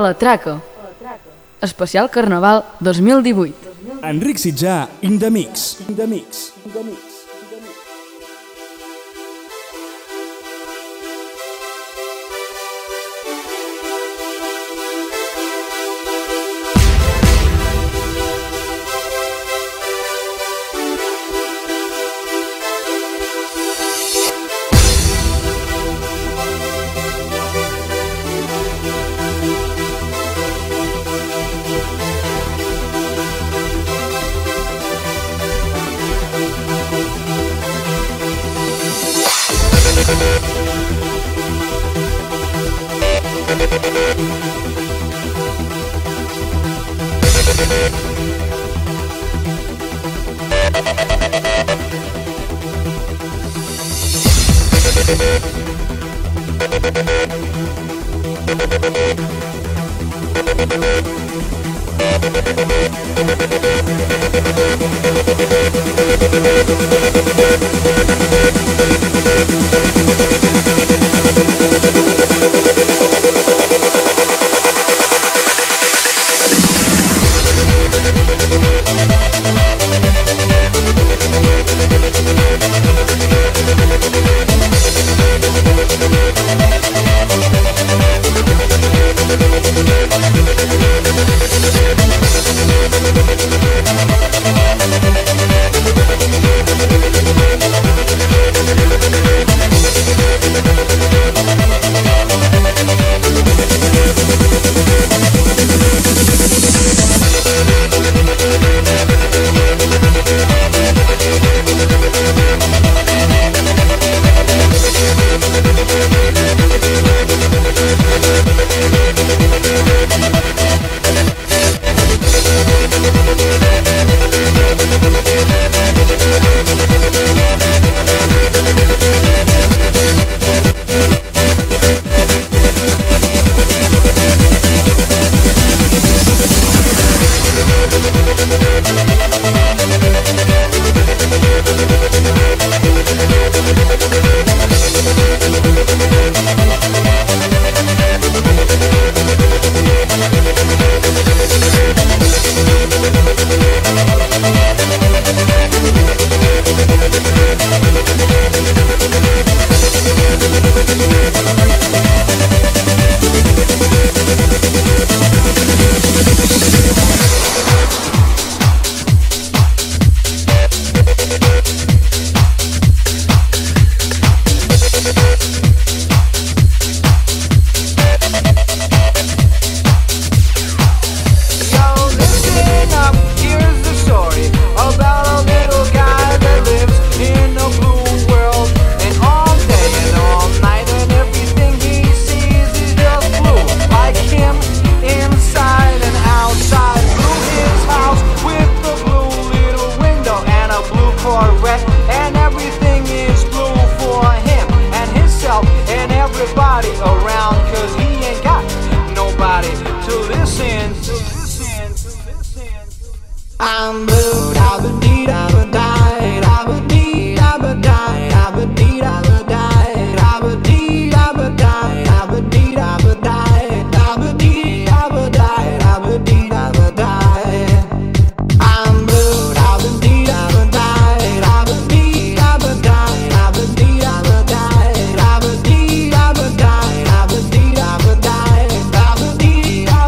la traca. Especial Carnaval 2018. Enric Sitjà, in the mix. In the mix. In the mix.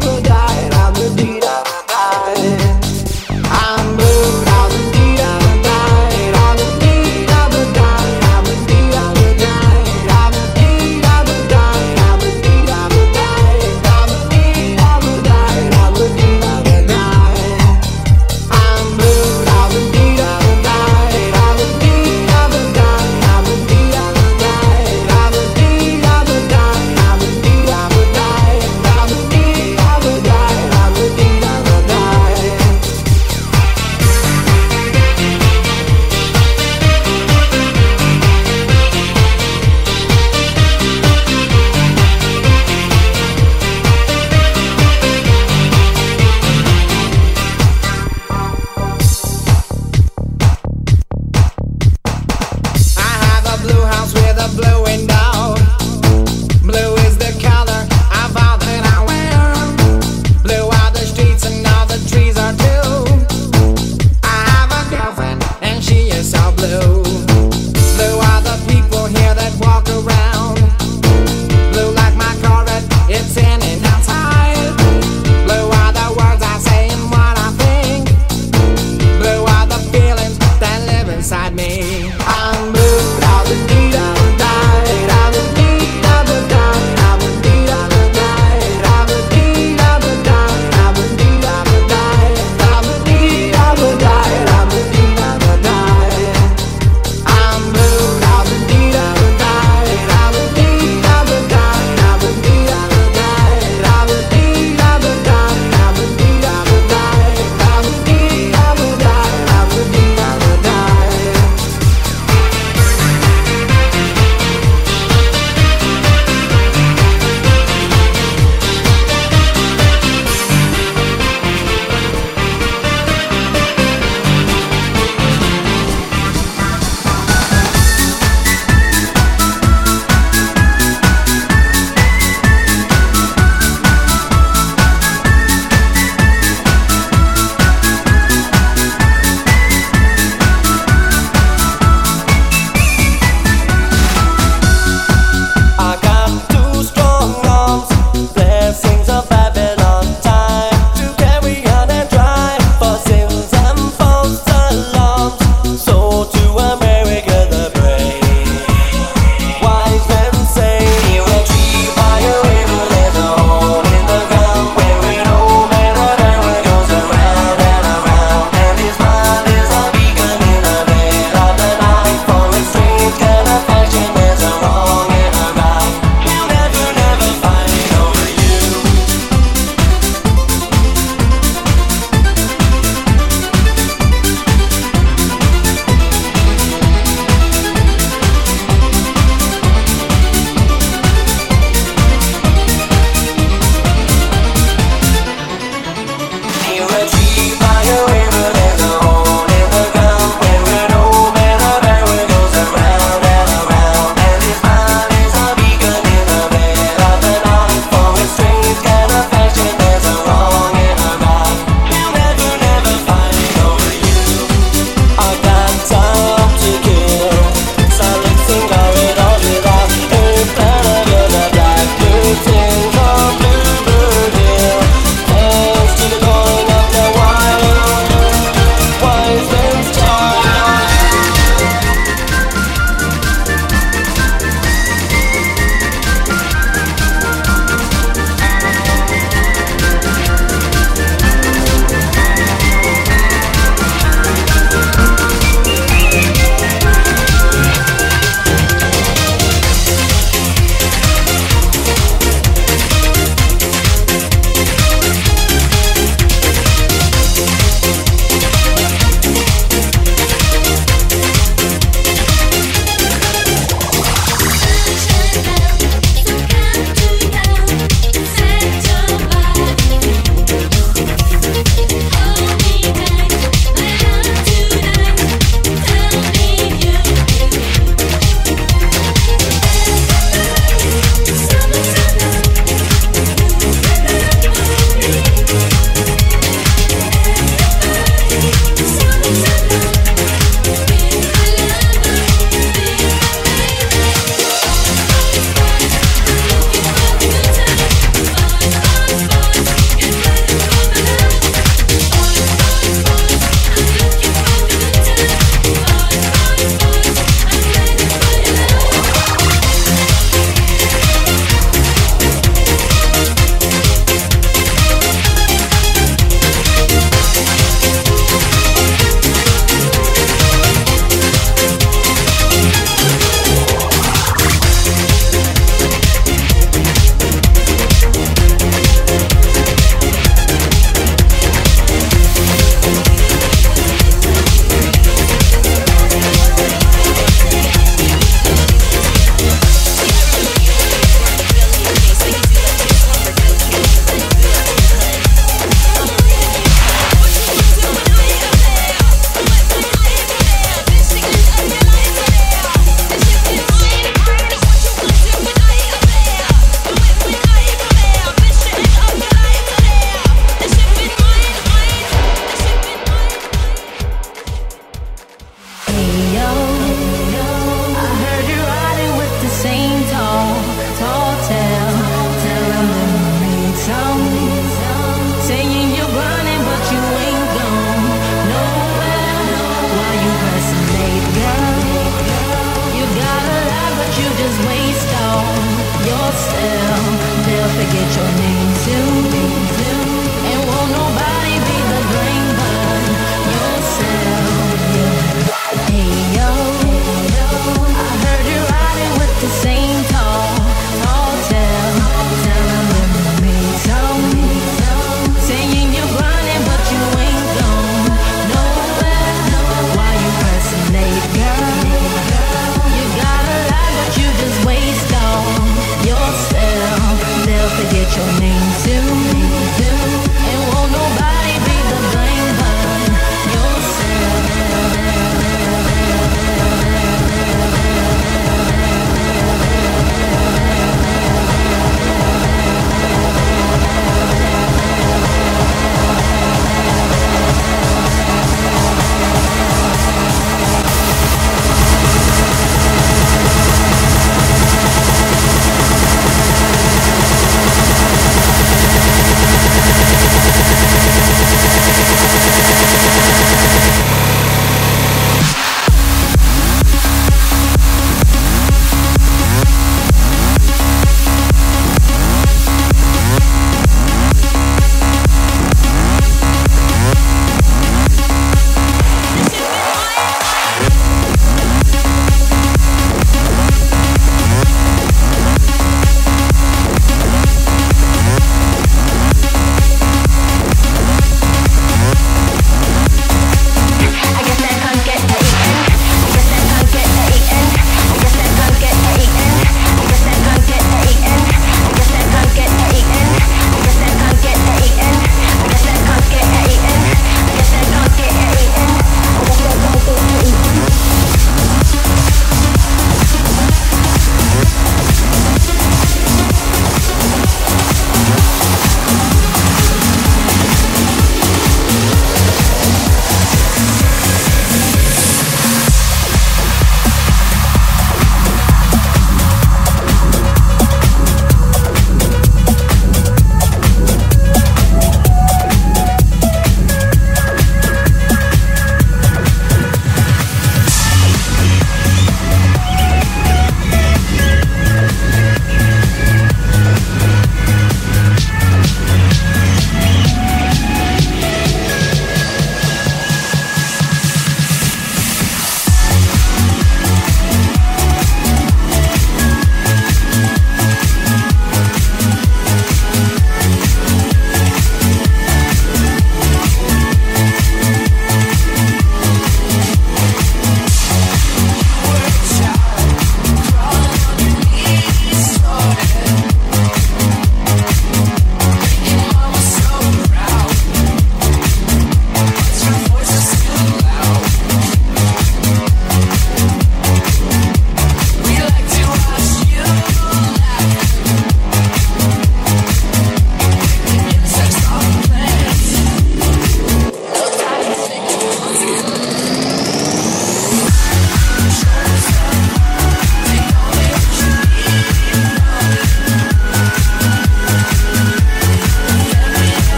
I'm blue,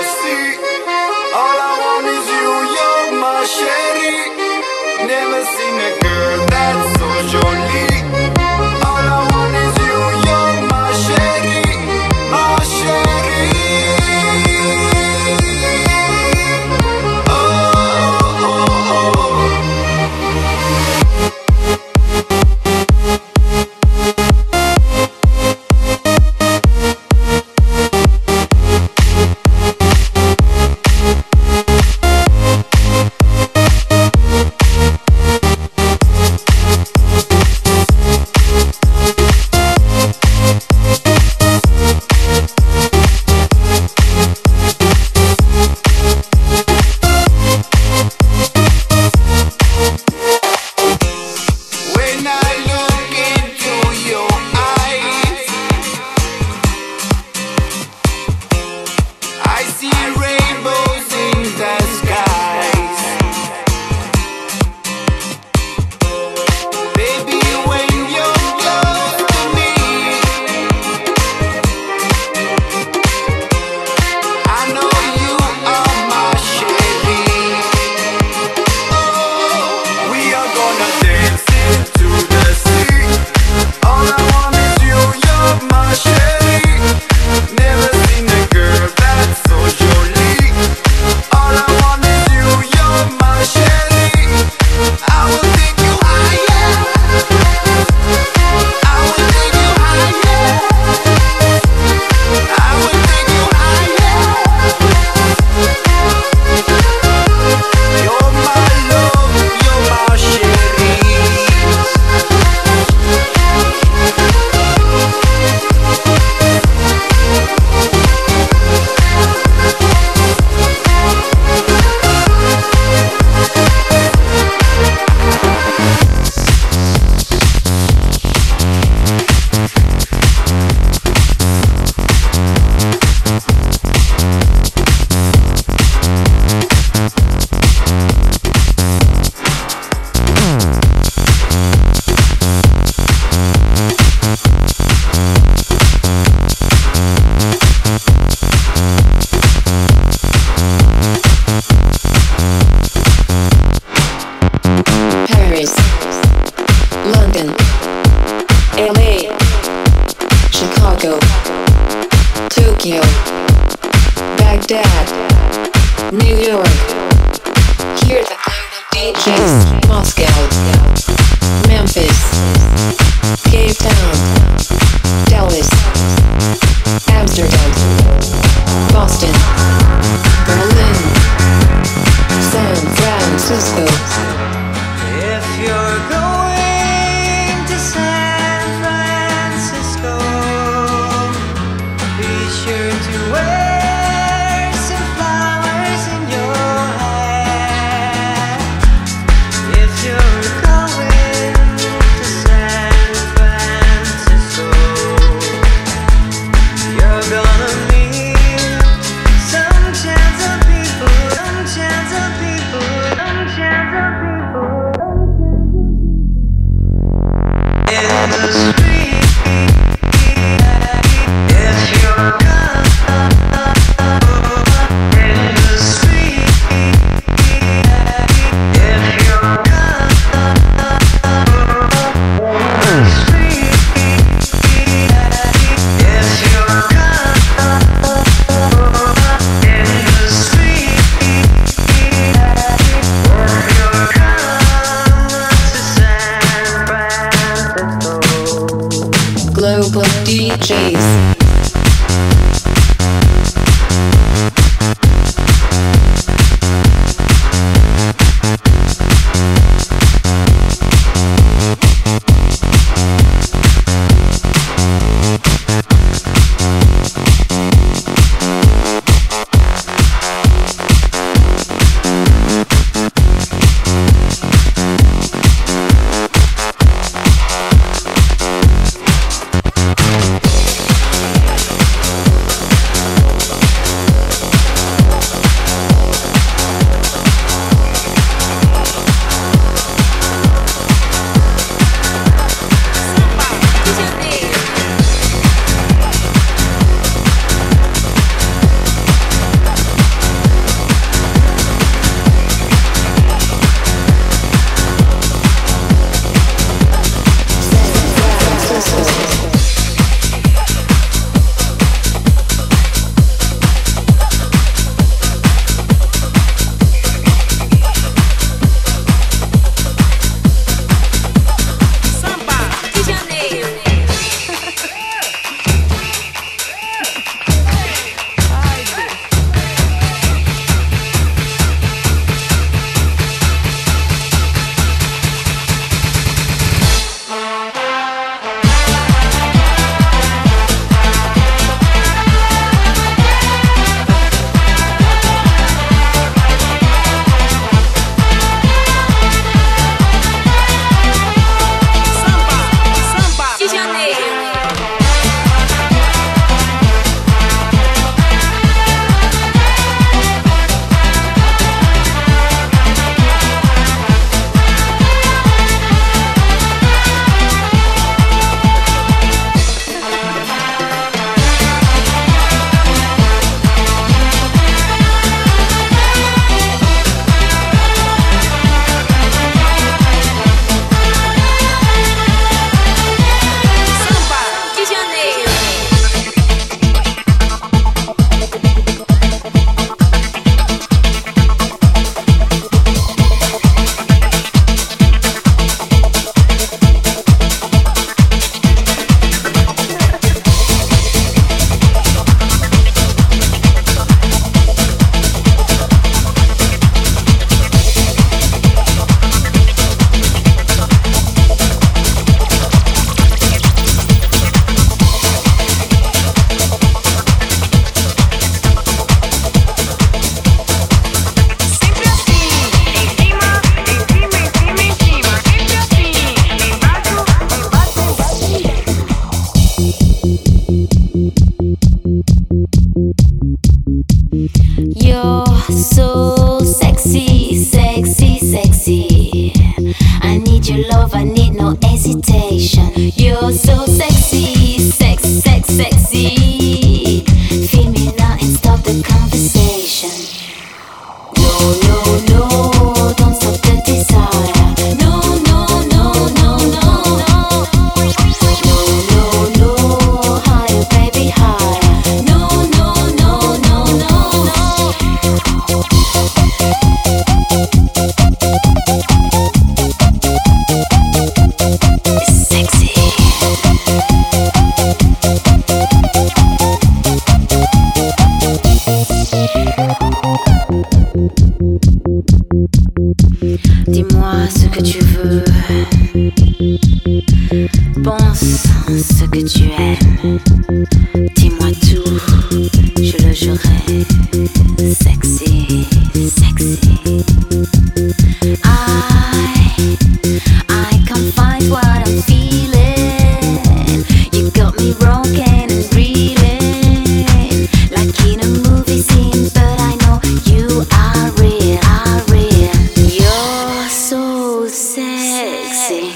sea. All I want is you, you're my sherry. Never seen a girl that's so jolie. All I want is you, you're my sherry, my sherry. Oh, oh, oh, oh. hesitation. You're so sexy, sexy, sexy, sexy. Feel me now and stop the conversation. No, no, no, don't stop the desire. No, no, no, no, no, no. No, no, no, higher, baby, higher. No, no, no, no, no, no. Sexy. Dis-moi ce que tu veux. Pense ce que tu aimes. Dis-moi tout, je le jurerai. Sexy, sexy. I can't find what I'm feeling. You got me broken and reeling, like in a movie scene. But I know you are real, are real. You're so sexy.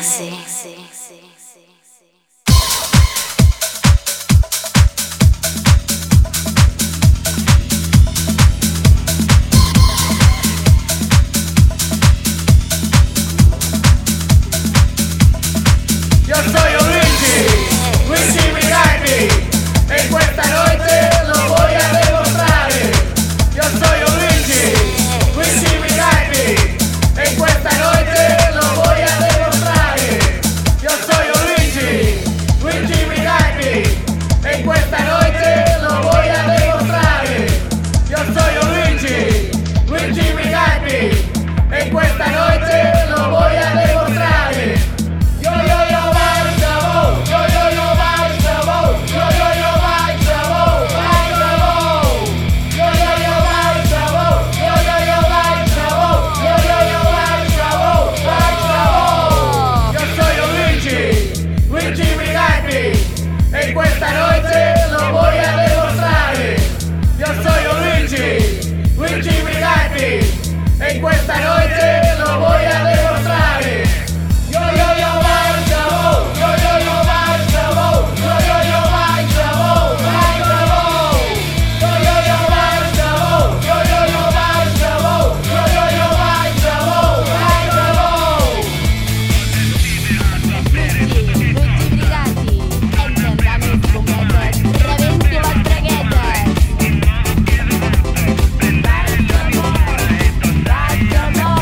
Yo soy Luigi, Luigi Miragli, e questa noche lo voy a demostrare. Yo soy Luigi, Luigi Miragli, e questa noche lo voy a demostrare. Yo soy Luigi, Luigi Miragli, e questa noche lo voy a demostrare. Yo soy Luigi, Luigi Miragli, e questa noche lo voy a demostrare. Yo vai chavo, yo vai chavo, yo vai chavo, vai chavo. Yo vai chavo, yo vai chavo, yo vai chavo, vai chavo. Yo soy Luigi Miragli, e questa noche lo voy a demostrare. Yo soy Luigi Miragli, e questa noche lo voy a demostrare. Yo vai chavo, yo vai chavo, yo vai chavo, vai chavo. Yo vai chavo, yo vai chavo, yo vai chavo, vai chavo. Luigi Brigati, entra da me fumetes, reventi las braguetes. Vai chavo,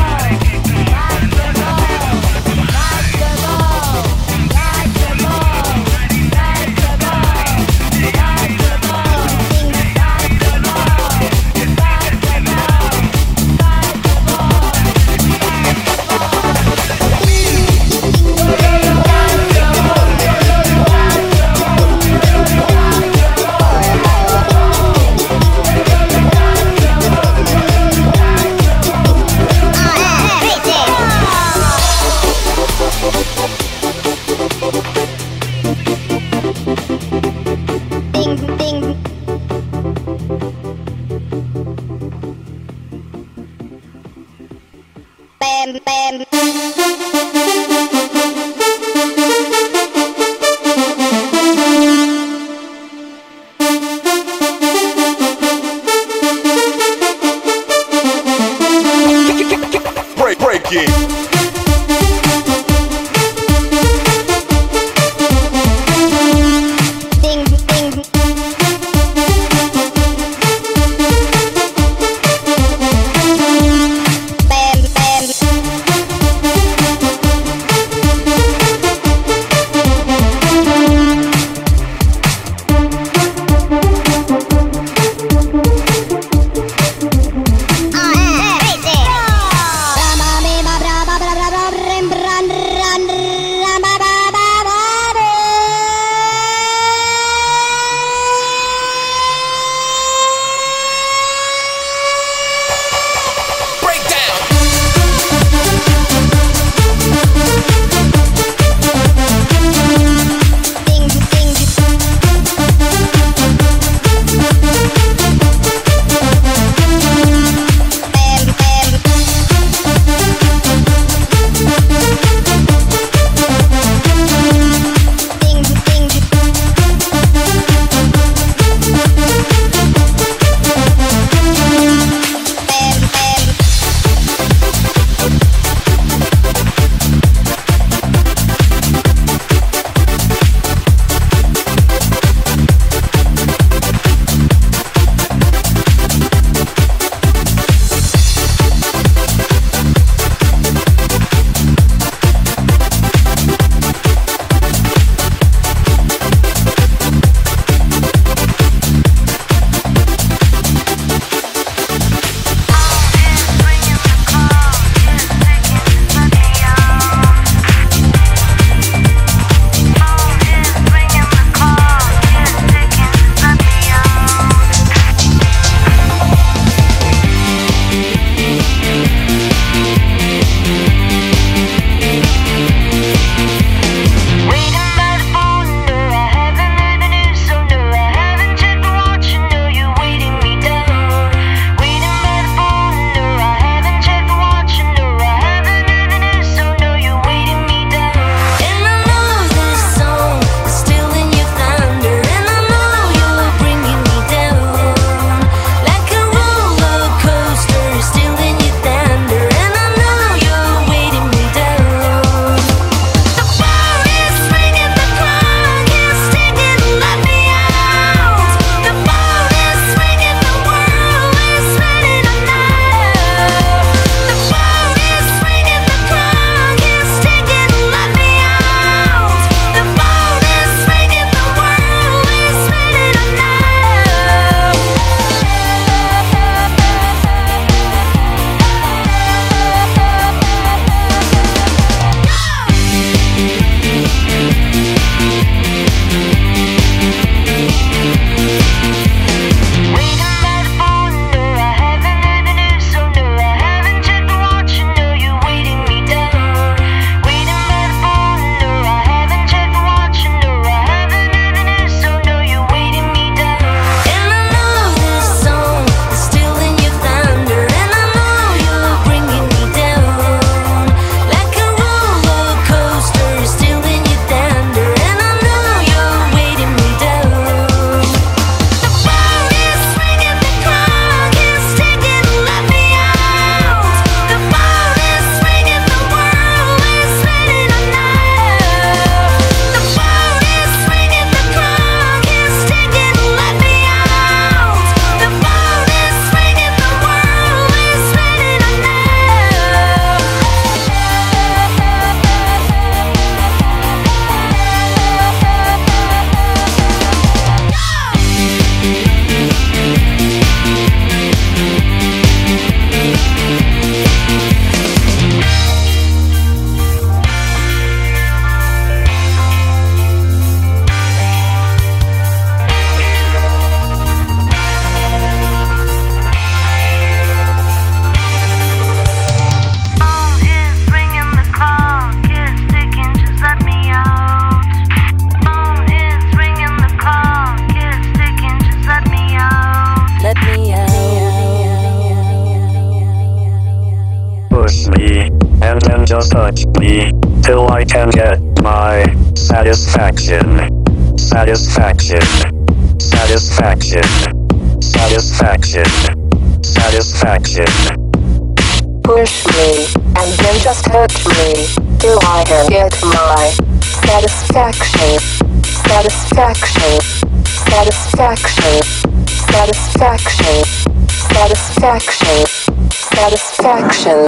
just touch me till I can get my satisfaction. Satisfaction. Satisfaction. Satisfaction. Satisfaction. Push me, and then just touch me till I can get my satisfaction. Satisfaction. Satisfaction. Satisfaction. Satisfaction. Satisfaction.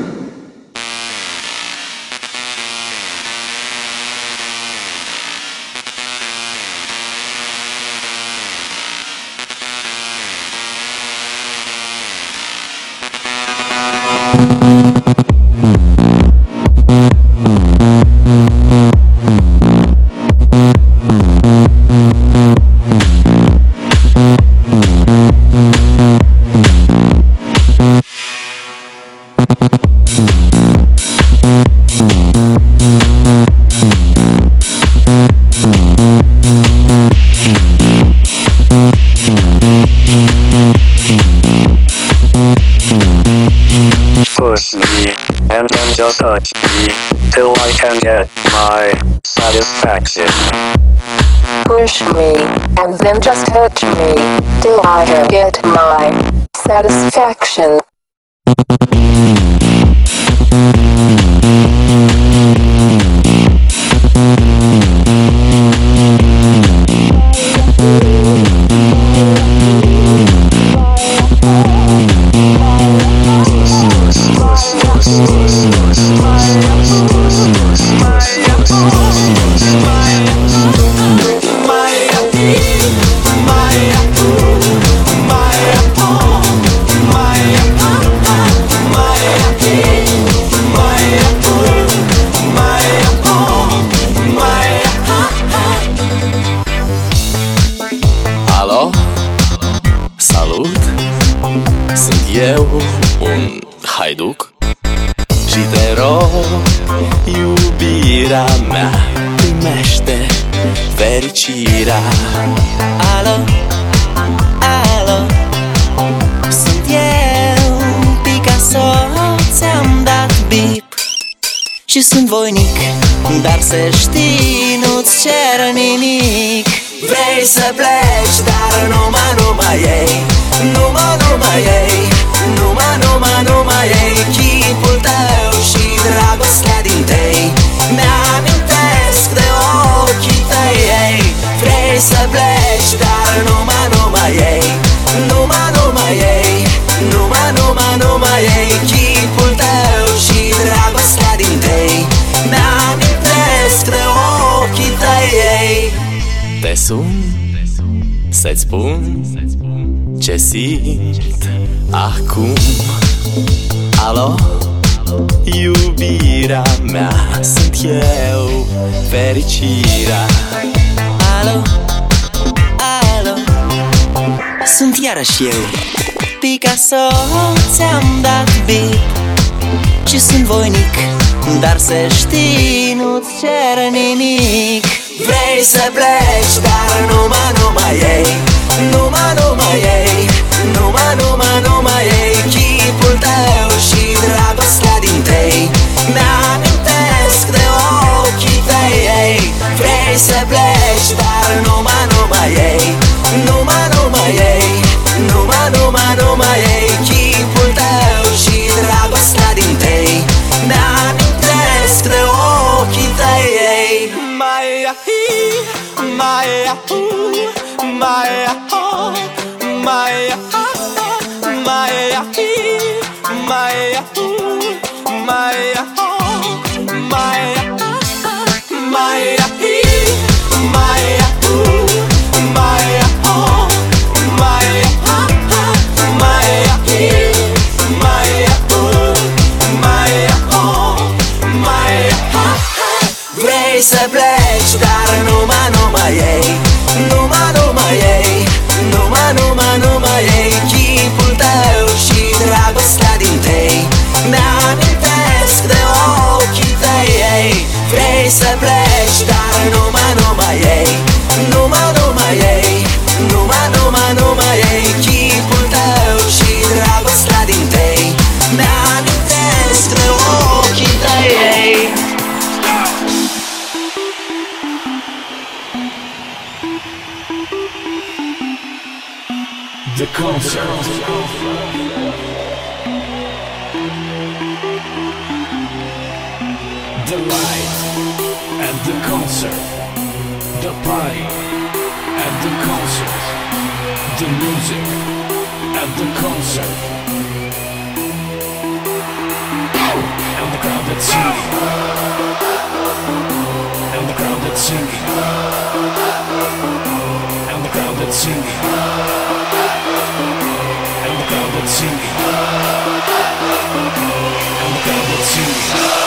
Push me, and then just touch me till I can get my satisfaction. Push me, and then just touch me till I can get my satisfaction. Alo? Salut! Sunt eu, un haiduc, și te rog, iubirea mea, primește fericirea. Alo? Alo? Sunt eu, Picasso, ți-am dat bip și sunt voinic, dar să știi, nu-ți cer nimic. Vrei să pleci, dar numai ei, numai ei, numai ei, chipul tău și dragostea din tei mi-amintesc de ochii tăi, ei. Vrei să pleci, dar numai ei, numai ei, numai ei, chipul tău și dragostea din tei mi-amintesc de ochii tăi, ei. Te sun să-ți spun ce simt acum. Alo? Iubirea mea, sunt eu, fericirea. Alo? Alo? Sunt iarăși eu, Picasso, ți-am dat bip și sunt voinic, dar să știi, nu-ți cer nimic. Vrei să pleci, dar numai ei, numai ei, numai ei, chipul tău și dragostea din tei mi-amintesc de ochii tăi, ei. Vrei să pleci, dar numai ei, numai ei, numai ei, chipul tău și dragostea din tei mi-amintesc de ochii tăi, ei. Vrei să pleci, dar numai ei, numai ei, numai ei, chipul tău și dragostea din tei mi-amintesc de ochii tăi, ei. Vrei să pleci, dar numai ei, numai ei, numai ei, chipul tău și dragostea din tei mi-amintesc de ochii tăi, ei. The concert. The light at the concert. The party at the concert. The music at the concert. And the crowd that's singing. And the crowd that's singing. And the crowd that's singing. And the crowd that's singing. And the crowd that's singing.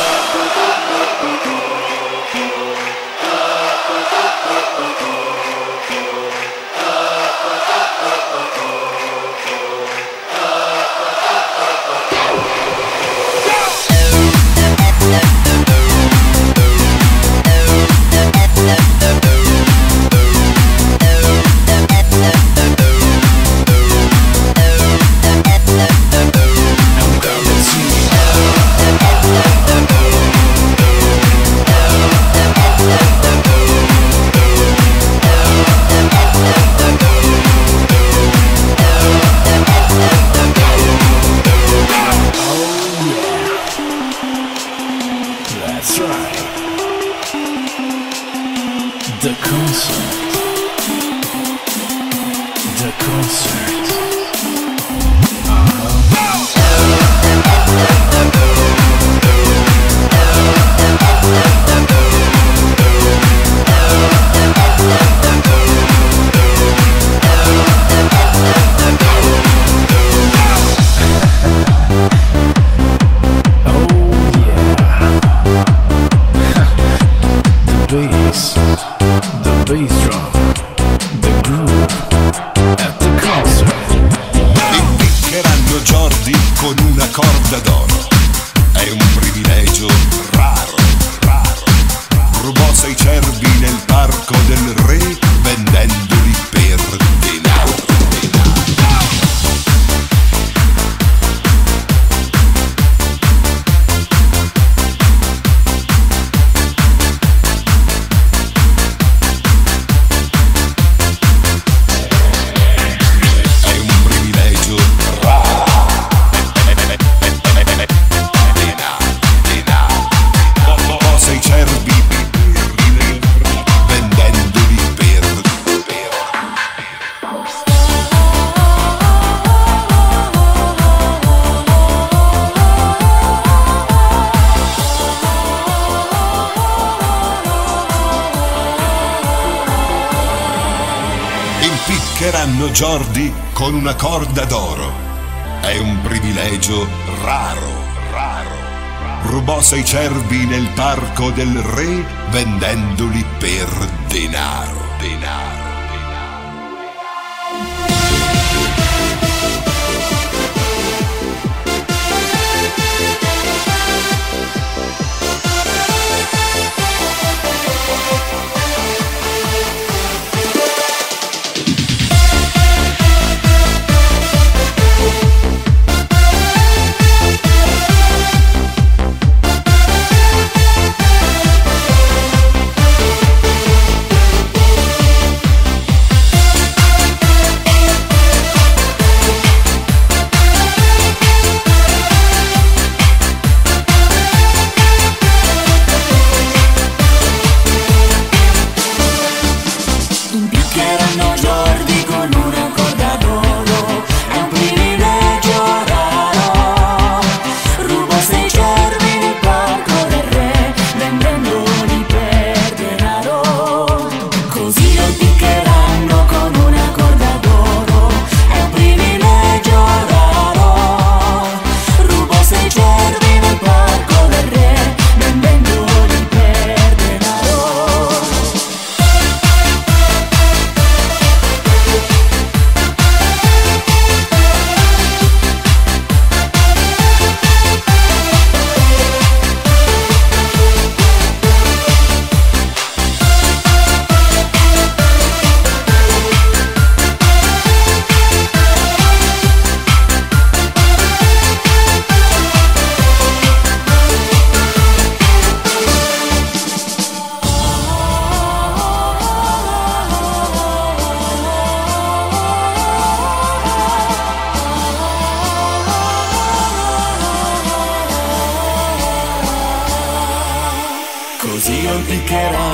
Impiccheranno Jordi con una corda d'oro. È un privilegio raro, raro. Rubò 6 cervi nel parco del re vendendoli per denaro, denaro.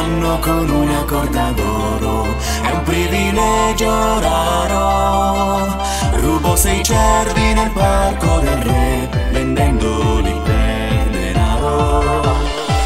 fanno con una corda d'oro, è un privilegio raro. Rubo 6 cervi nel parco del re, vendendoli per denaro.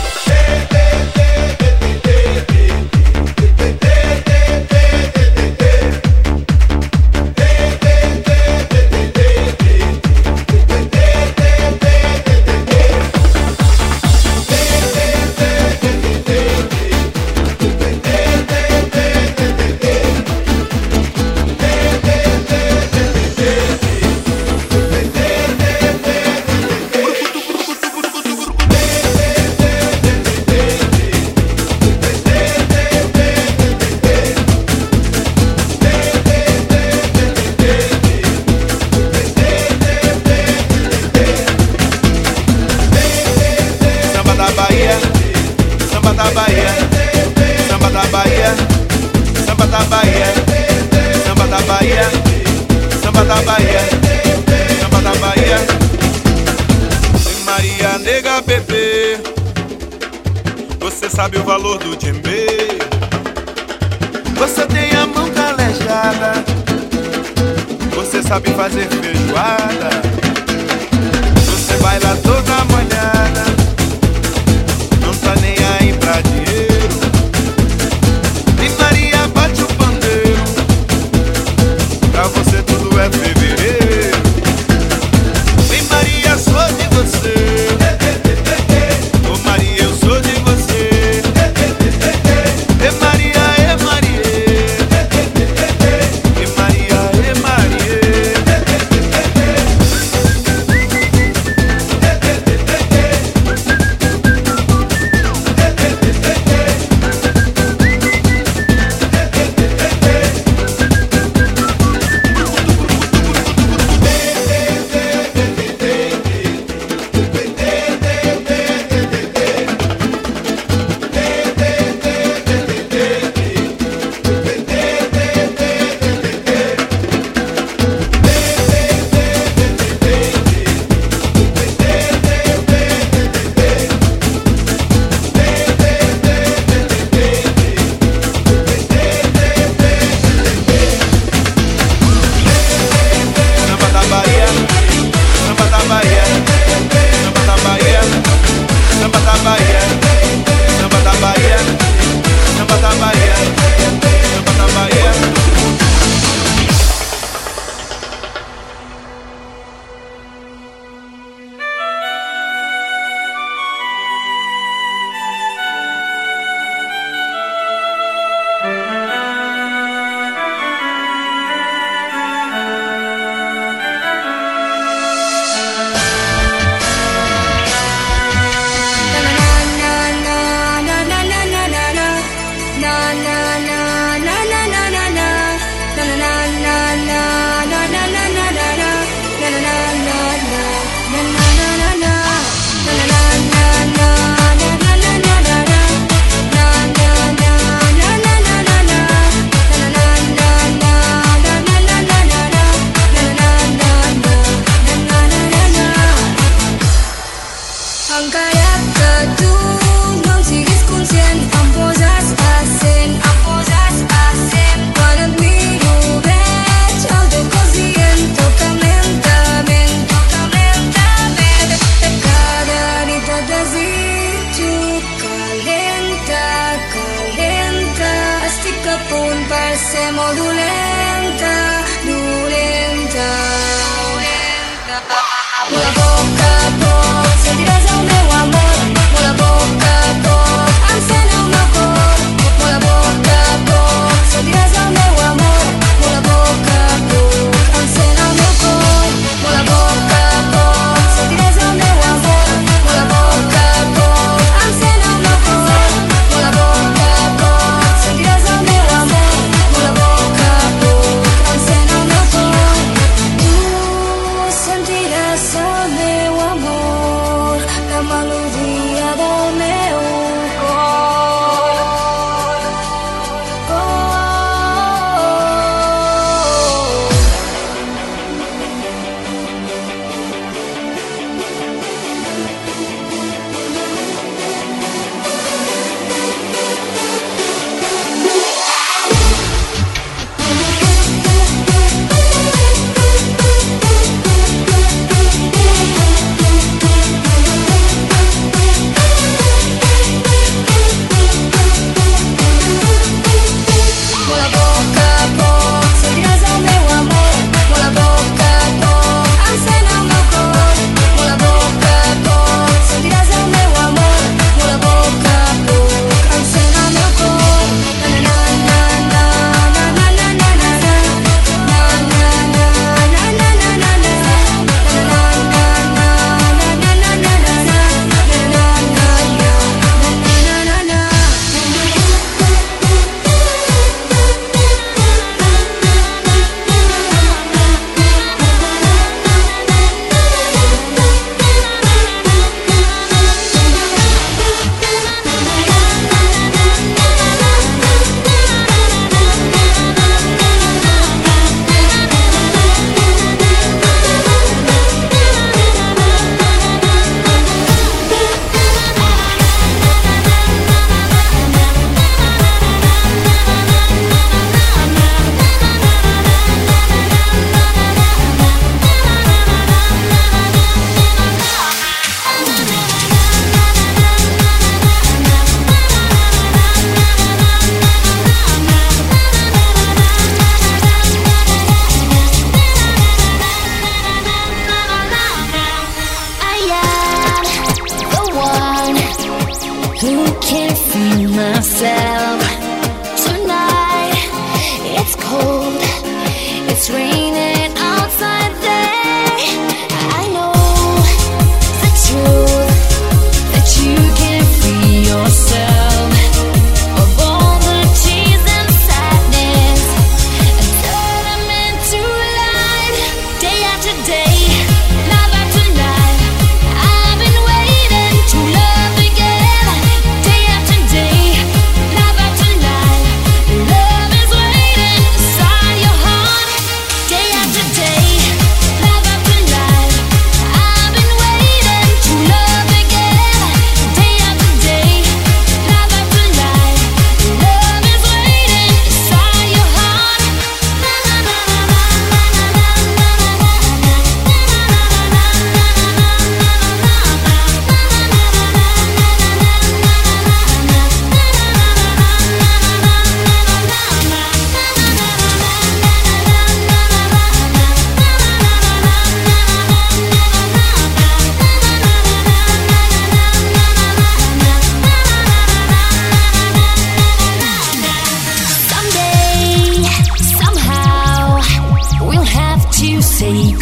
Sabe o valor do djembe? Você tem a mão calejada, você sabe fazer feijoada, você baila toda molhada, não tá nem aí pra dinheiro. E Maria bate o pandeiro, pra você tudo é fevereiro. Vem Maria, sou de você. Ô Maria, eu sou de você. É Maria, é Maria, é Maria, é Maria.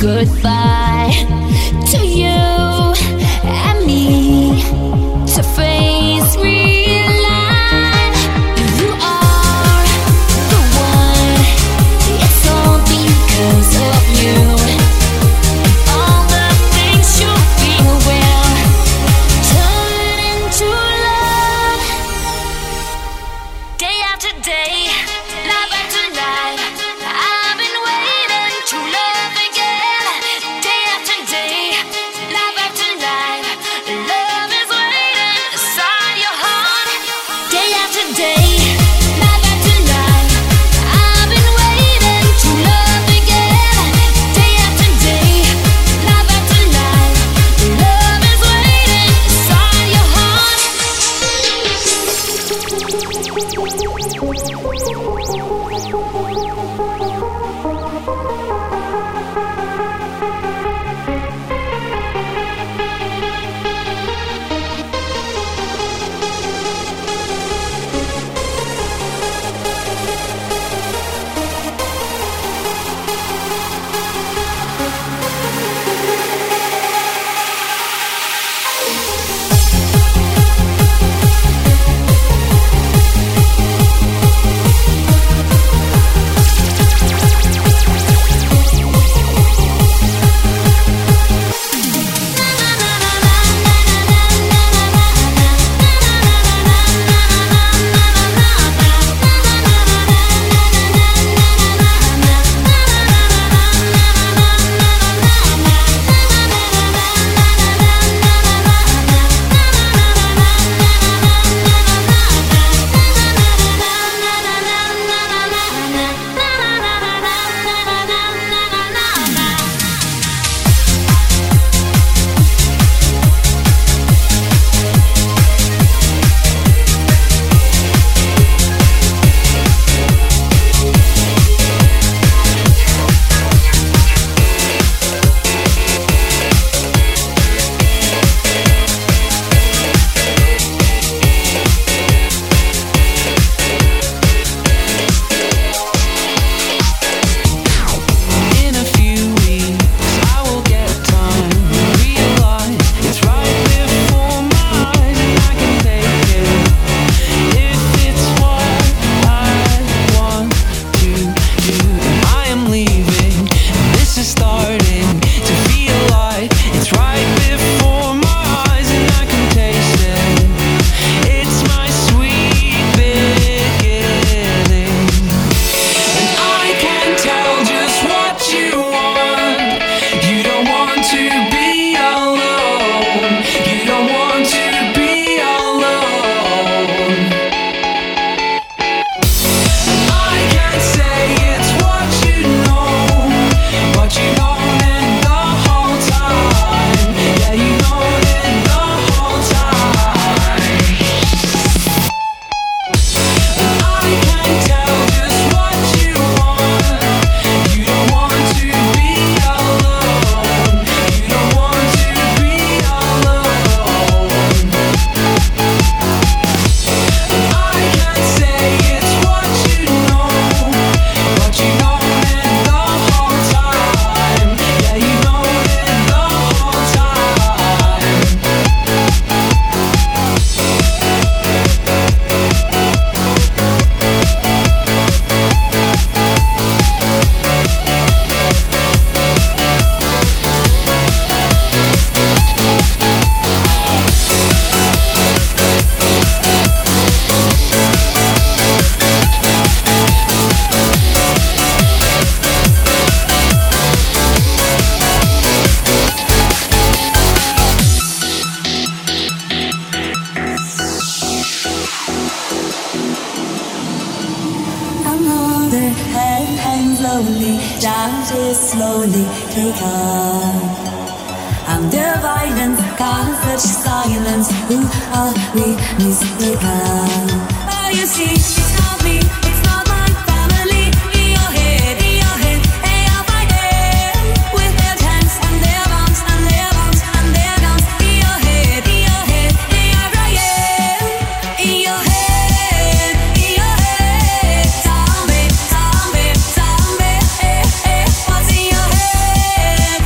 goodbye to you and me to face real life. You are the one, it's all because of you. All the things you feel will turn into love. Day after day, life after life, I've been waiting to love again. Day after day, life after life, love is waiting inside your heart. Day after day, life after life, I've been waiting to love again. Day after day, life after life, love is waiting inside your heart. Slowly take on. I'm the violence, cause such silence. Who are we mistaken? Oh, you see, it's not me, it's not my family. In your head, hey, I'll fight them with their tanks and their bombs and their bombs and their guns. In your head, hey, I am. In your head, zombie, zombie, zombie. What's in your head?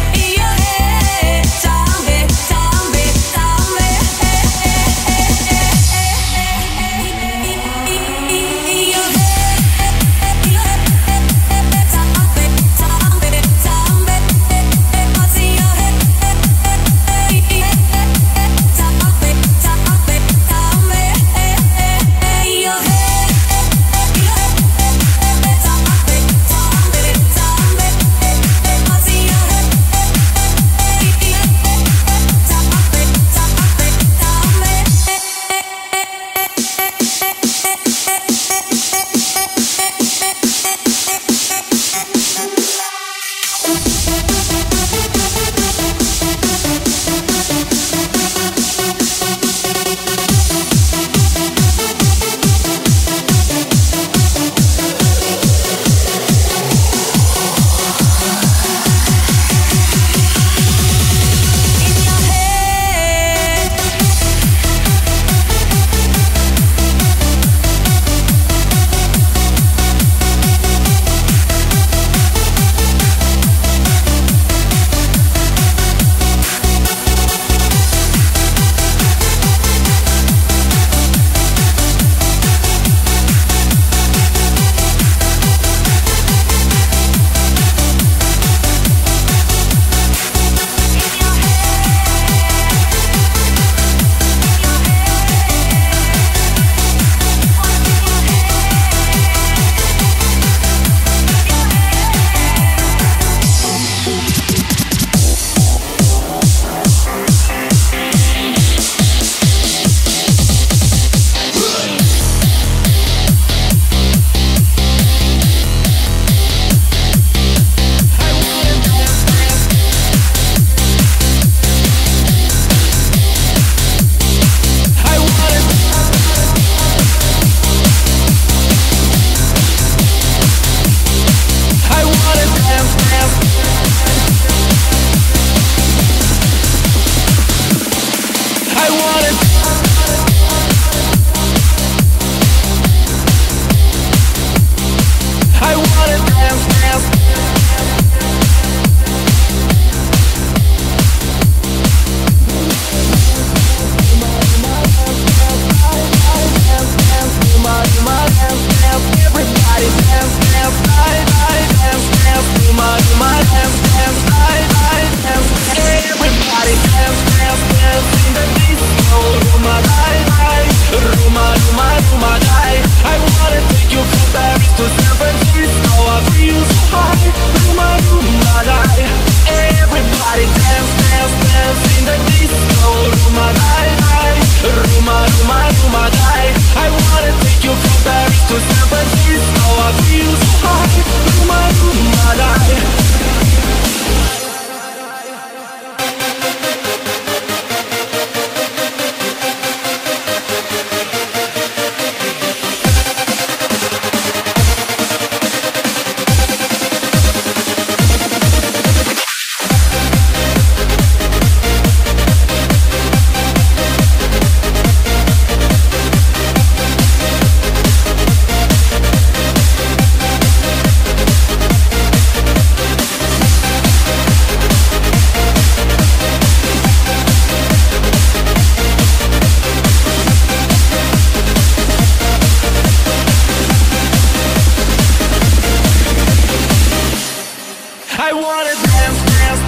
I wanna dance, dance.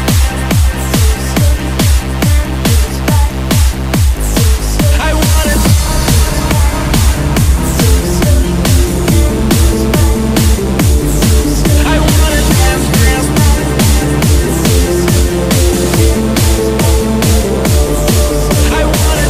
I wanna I wanna dance, dance. I wanna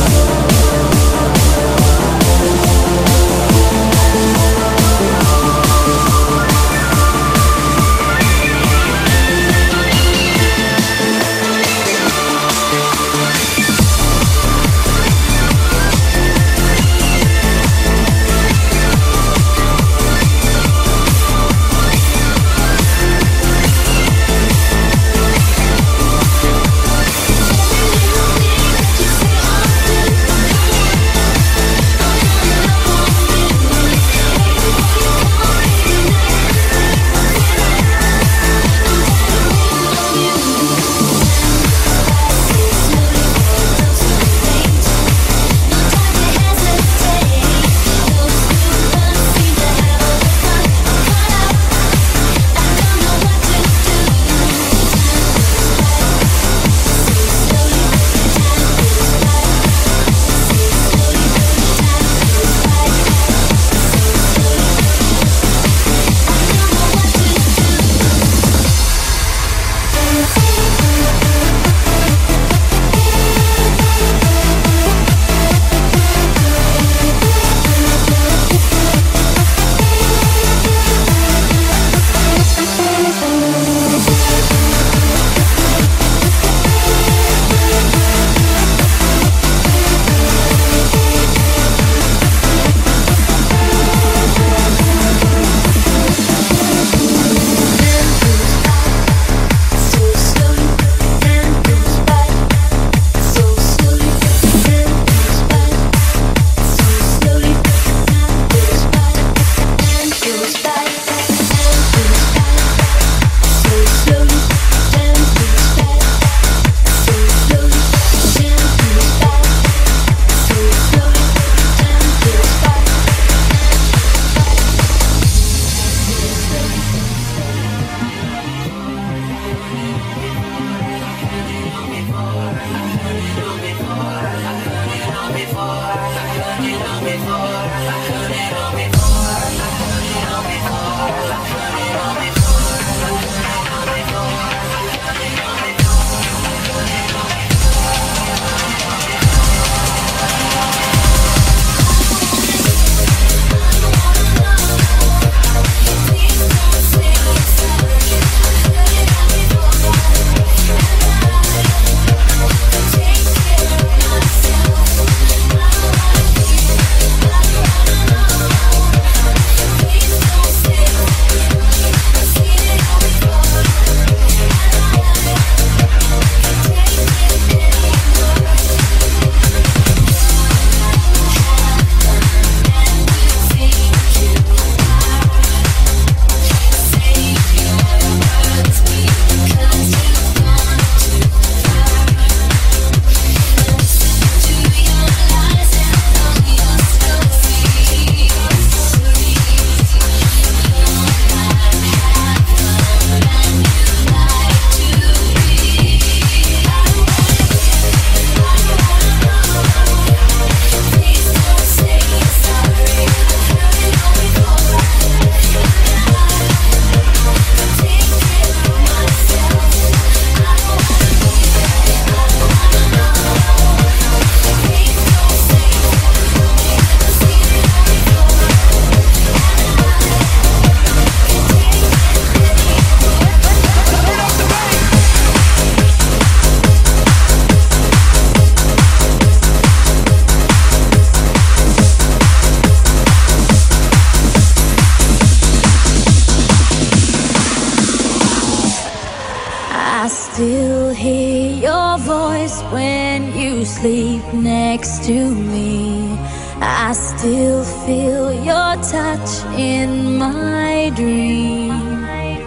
still hear your voice when you sleep next to me. I still feel your touch in my dream.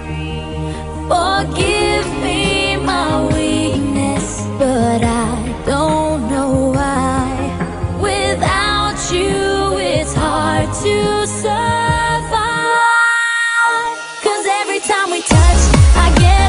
Forgive me my weakness, but I don't know why. Without you, it's hard to survive. 'Cause every time we touch, I get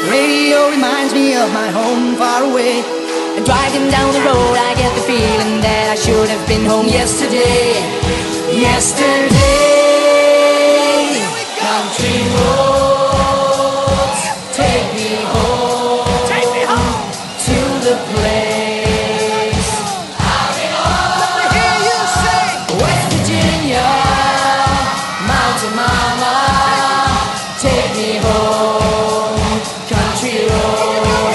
Radio reminds me of my home far away. And driving down the road I get the feeling that I should have been home yesterday. Yesterday, country roads, take me home, to the place I belong. Let me hear you say, West Virginia, Mountain Mama, take me home, country roads.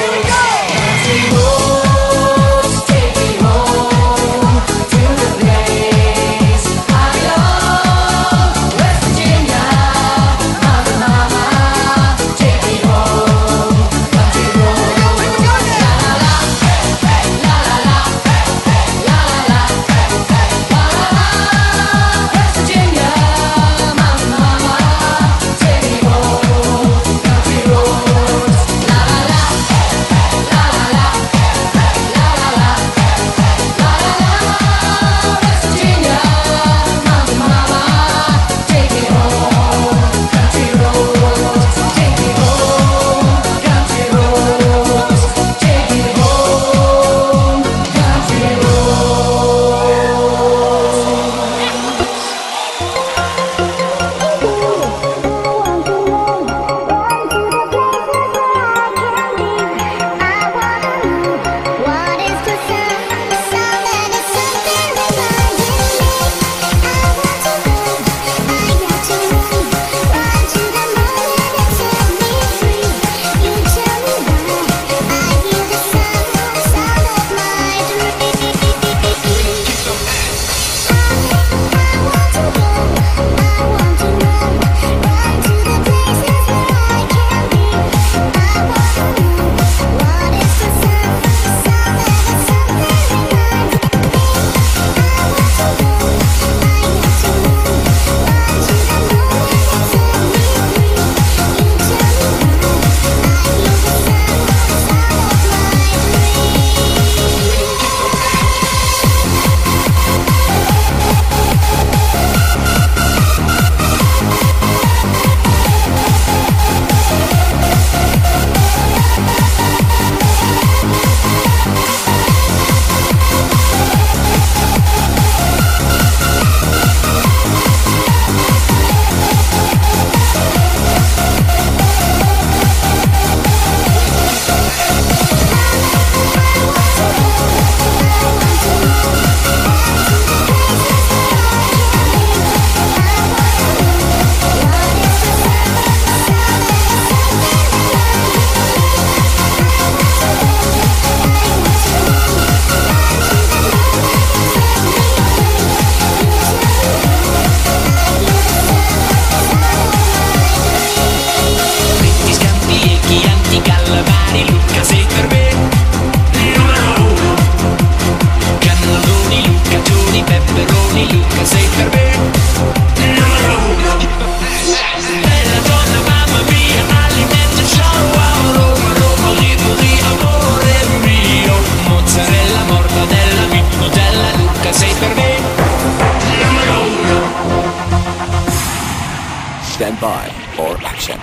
Stand by for action.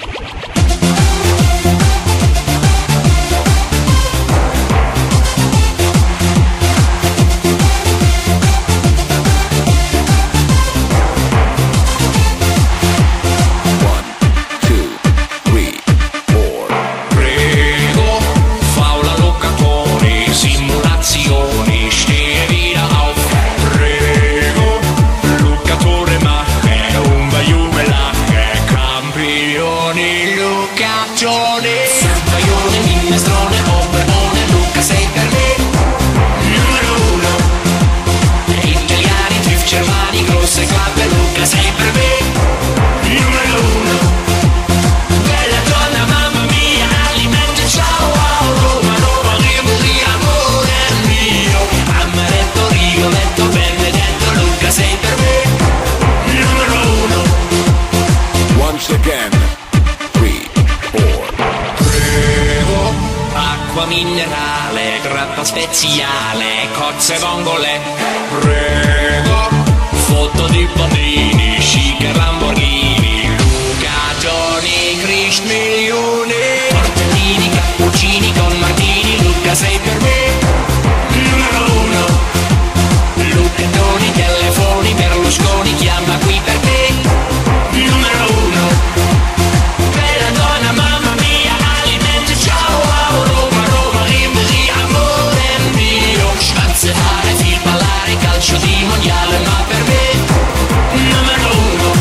Minerale, grappa speziale, cozze vongole. Prego, foto di bambini, chic e Lamborghini, Luca, Johnny, Crish, milioni, tortellini musica sei per me numero uno. Lucchettoni, telefoni, Berlusconi chiama qui per te numero uno. Bella donna, mamma mia, alimenti, ciao, Roma, Roma, rimedi, amore mio. Spazzare, film, ballare, calcio di mondiale, ma per me numero uno.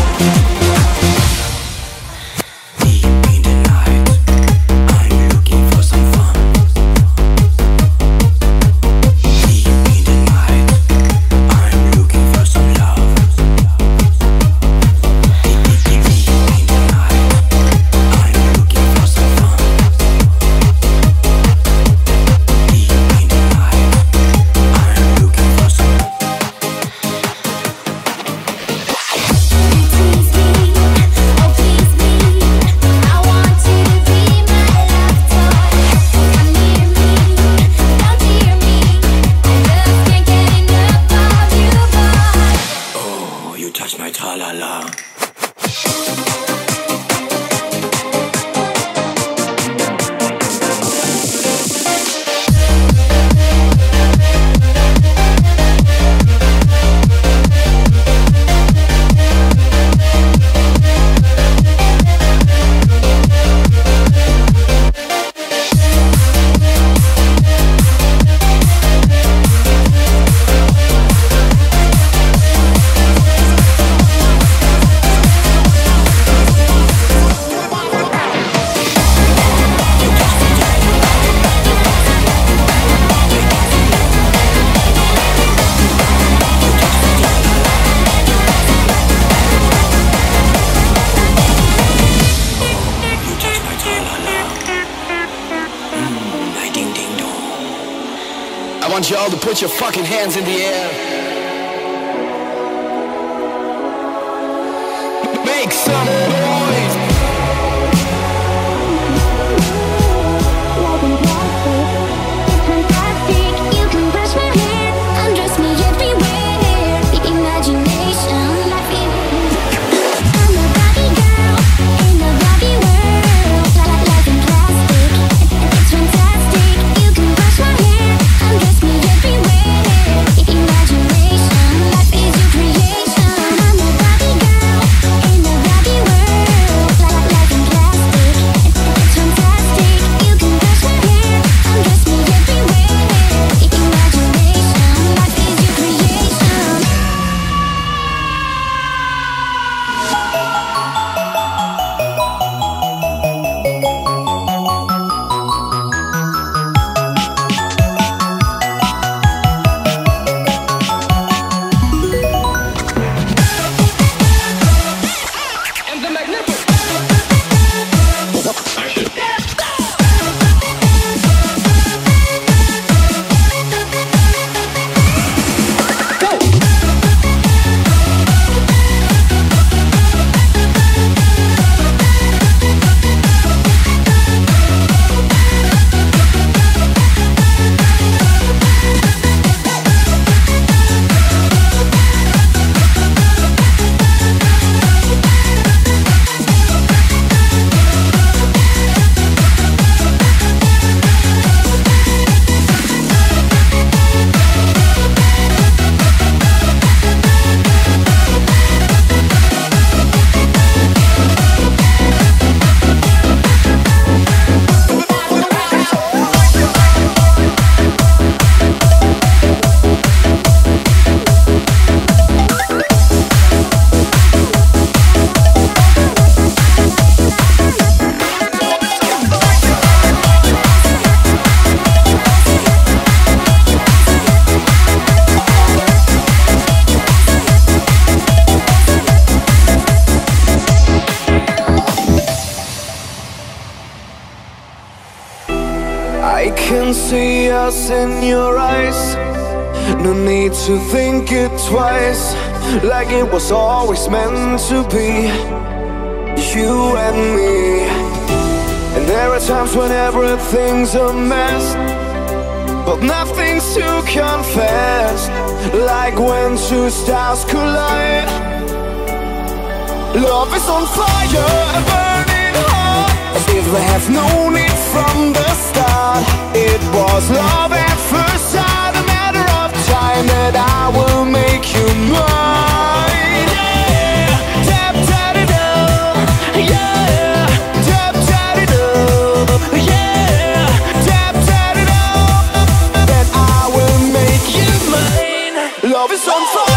I want you all to put your fucking hands in the air. Make some noise. I can see us in your eyes. No need to think it twice. Like it was always meant to be, you and me. And there are times when everything's a mess, but nothing's to confess. Like when two stars collide. Love is on fire and burning hot. As if if we have known it from the start, it was love at first sight, a matter of time that I will make you mine. Yeah, tap tap it up, yeah, tap tap it up, yeah, tap tap it up, that I will make you mine. Love is on fire.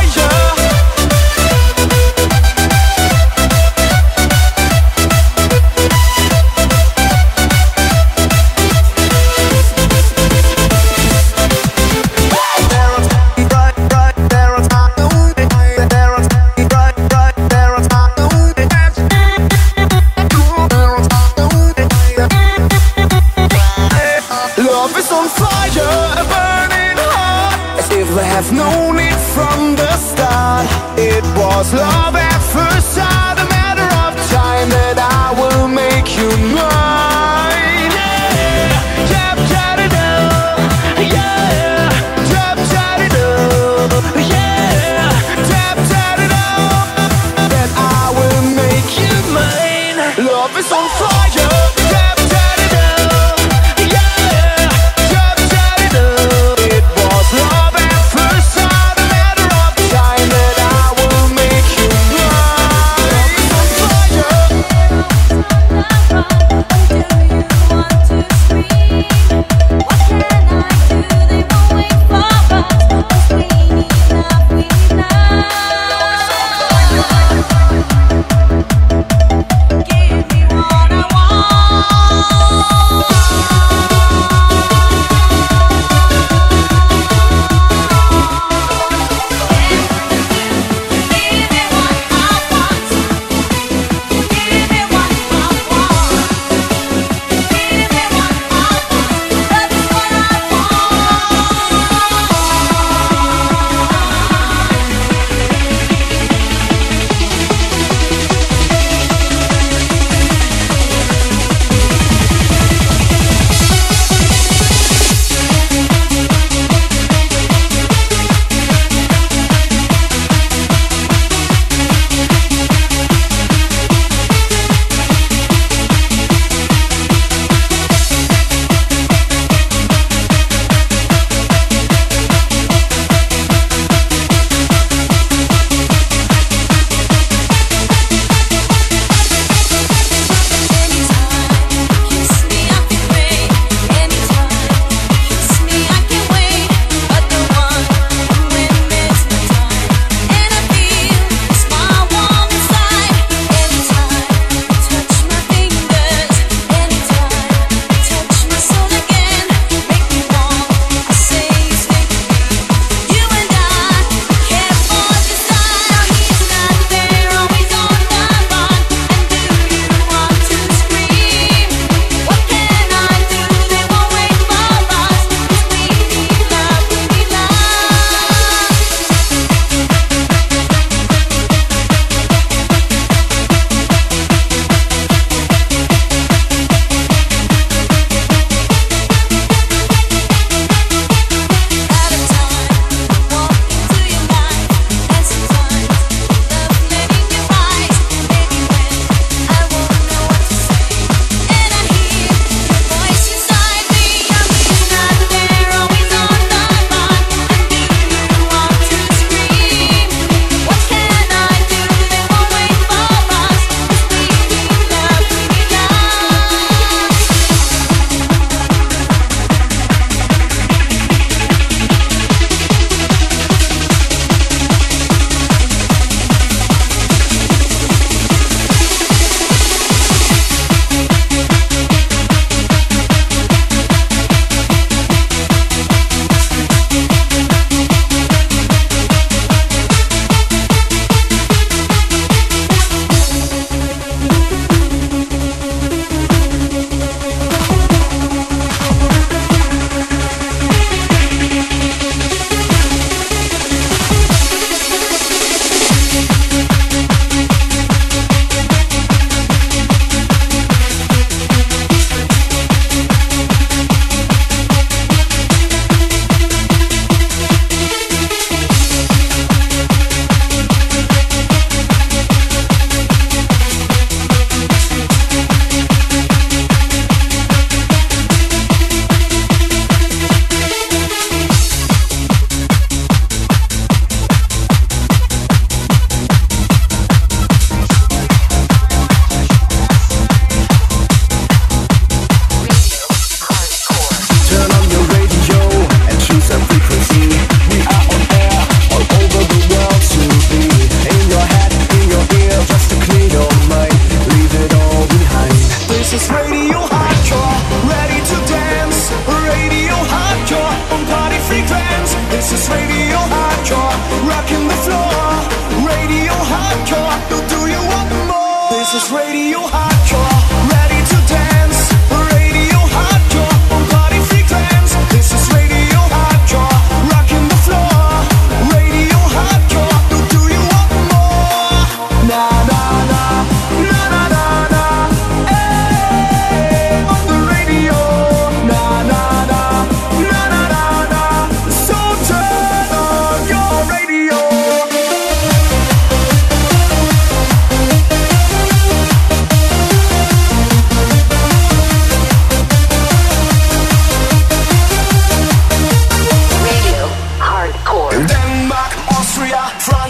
I've known it from the start. It was love at first sight, a matter of time that I will make you mine. Yeah, tap tap it up, yeah, tap tap it up, yeah, tap tap it up, that I will make you mine. Love is on fire. Tap tap it up, yeah, tap tap it up. It was love. First time, a matter of time that I will make you mine.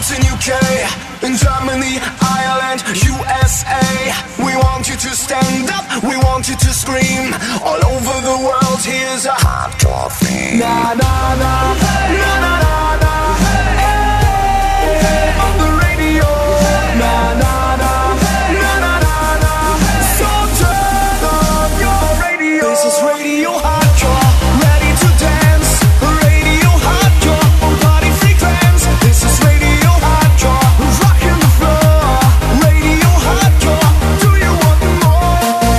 France and UK, in Germany, Ireland, USA. We want you to stand up, we want you to scream. All over the world, here's a hardcore theme. Na na na, na na na na. Hey, on the radio. Na na na, na na na na. So turn on your radio. This is Radio Hardcore, ready to dance. Radio Hardcore, on party frequency. This is Radio Hardcore, rocking the floor. Radio Hardcore, do you want more?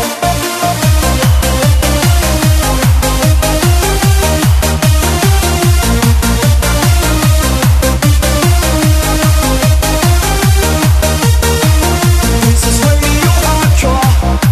This is Radio Hardcore.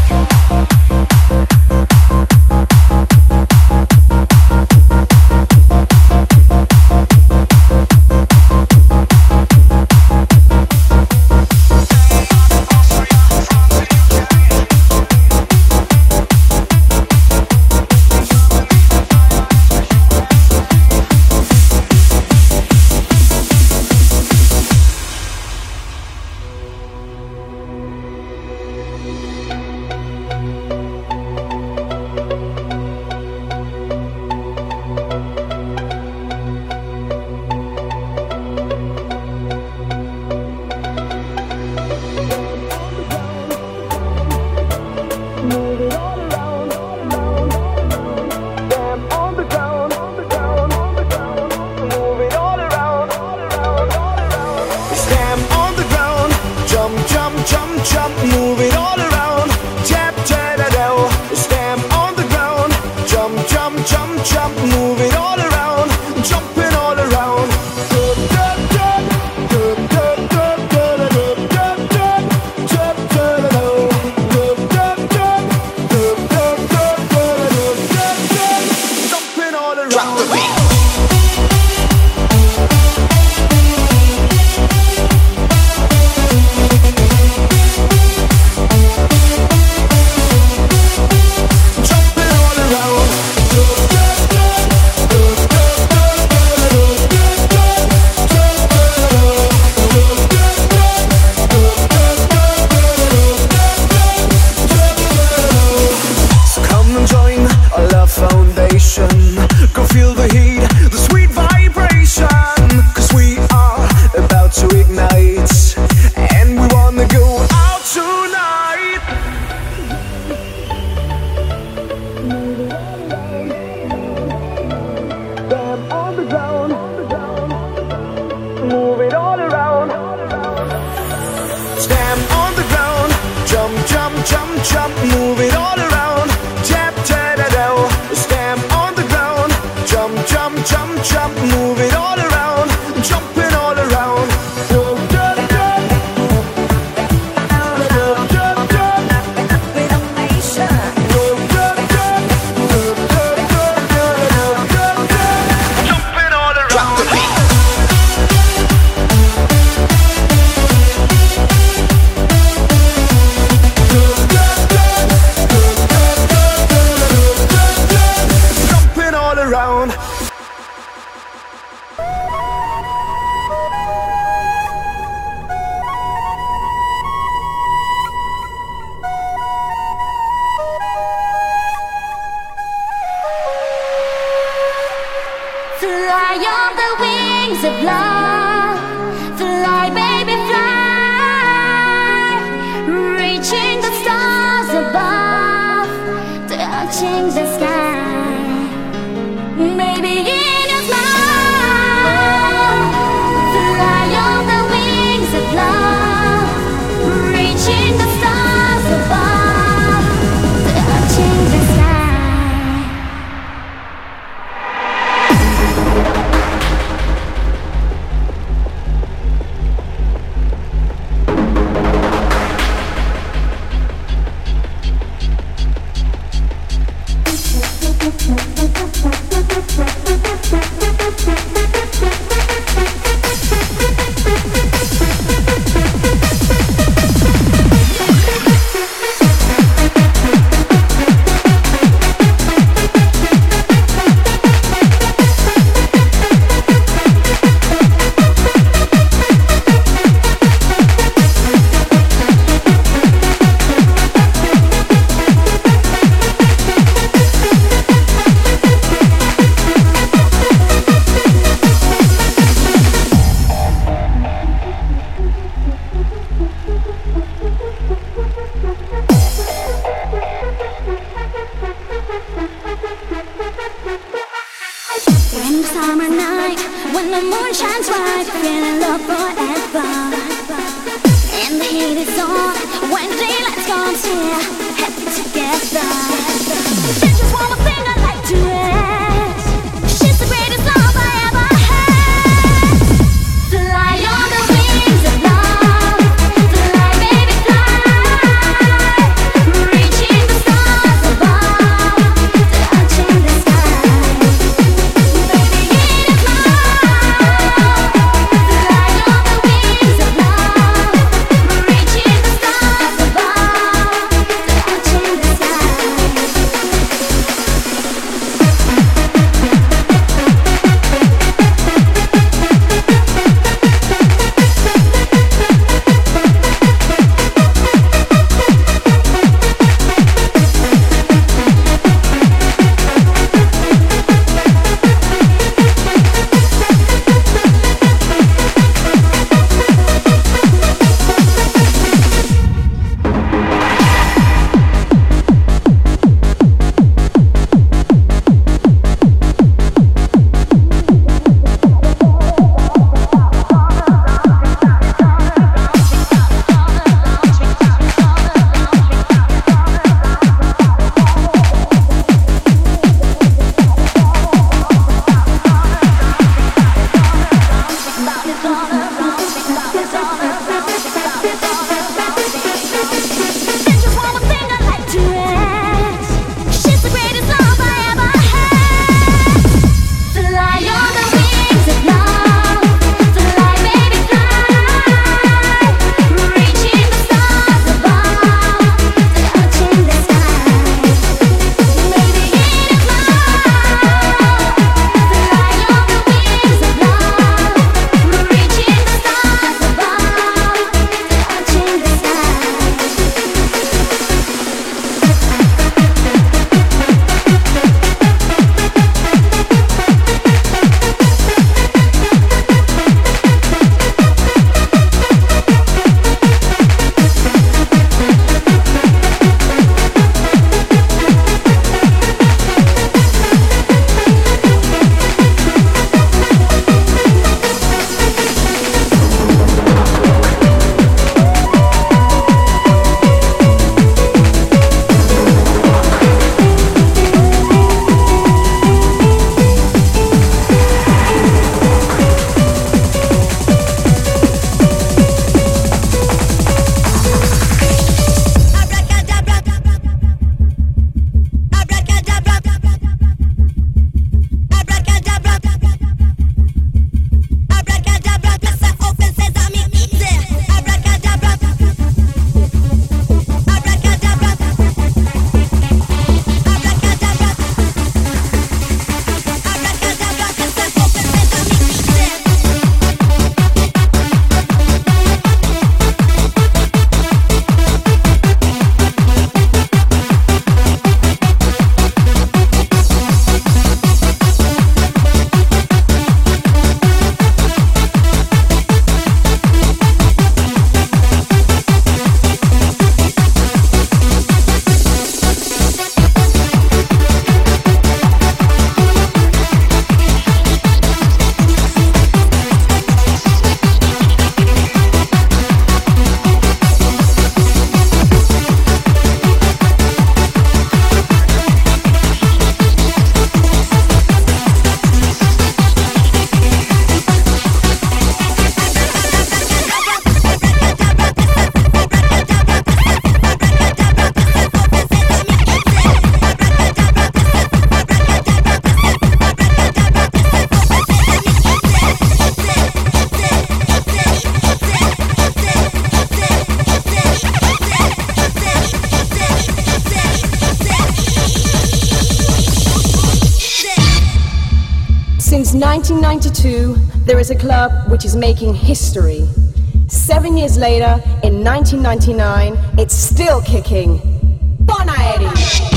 Stamp on the ground, jump, jump, jump, jump, move it all around. Tap, ta-da-do. Stamp on the ground, jump, jump, jump, jump, move it all around, jumping all around. Dup, dup, dup, dup, dup, dup, dup, dup, dup, dup, ta-da-do. Dup, dup, dup, dup, dup, dup, dup, dup, dup, jumping all around. Drop the beat. 1992, there is a club which is making history. 7 years later, in 1999, it's still kicking. Bonaeri!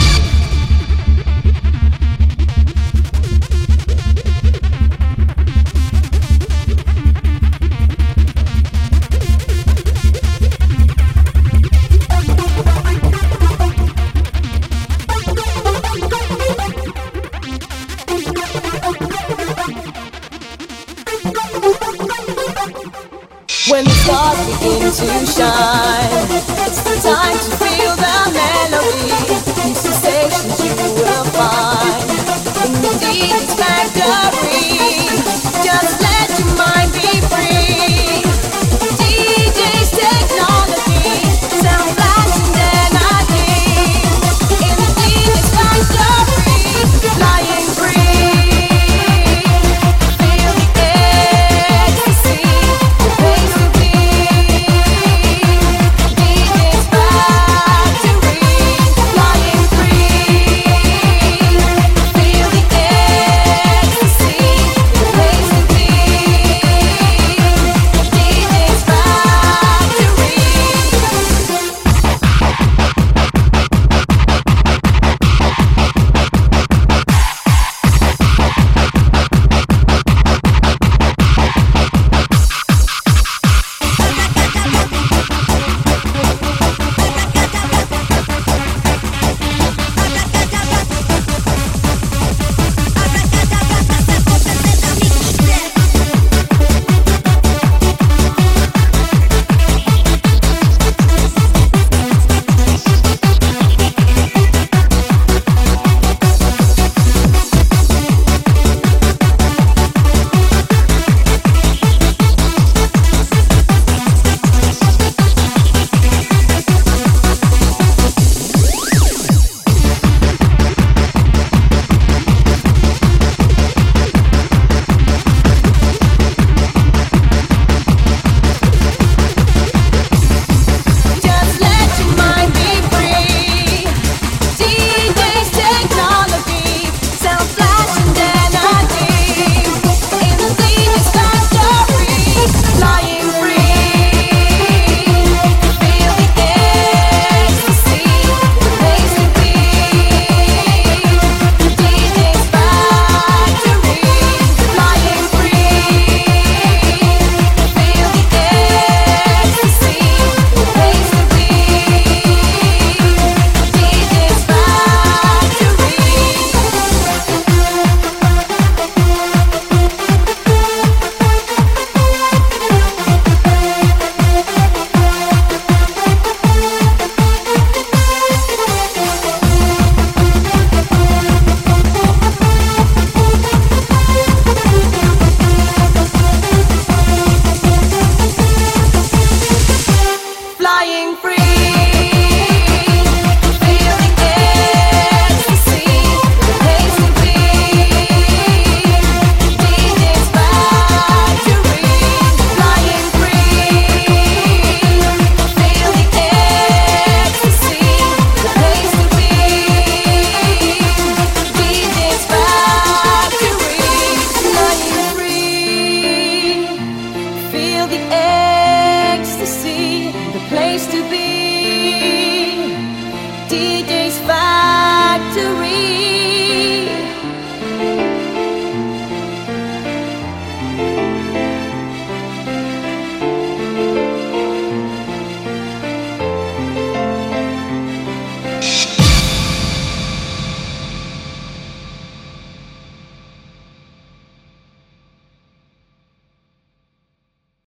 When the stars begin to shine, it's the time to feel the melody. New sensations you will find in the DJ's factory. Just let your mind be free. DJ's technology, sound flash and energy. In the DJ's factory, flying free. Feel the ecstasy. DJ's Factory.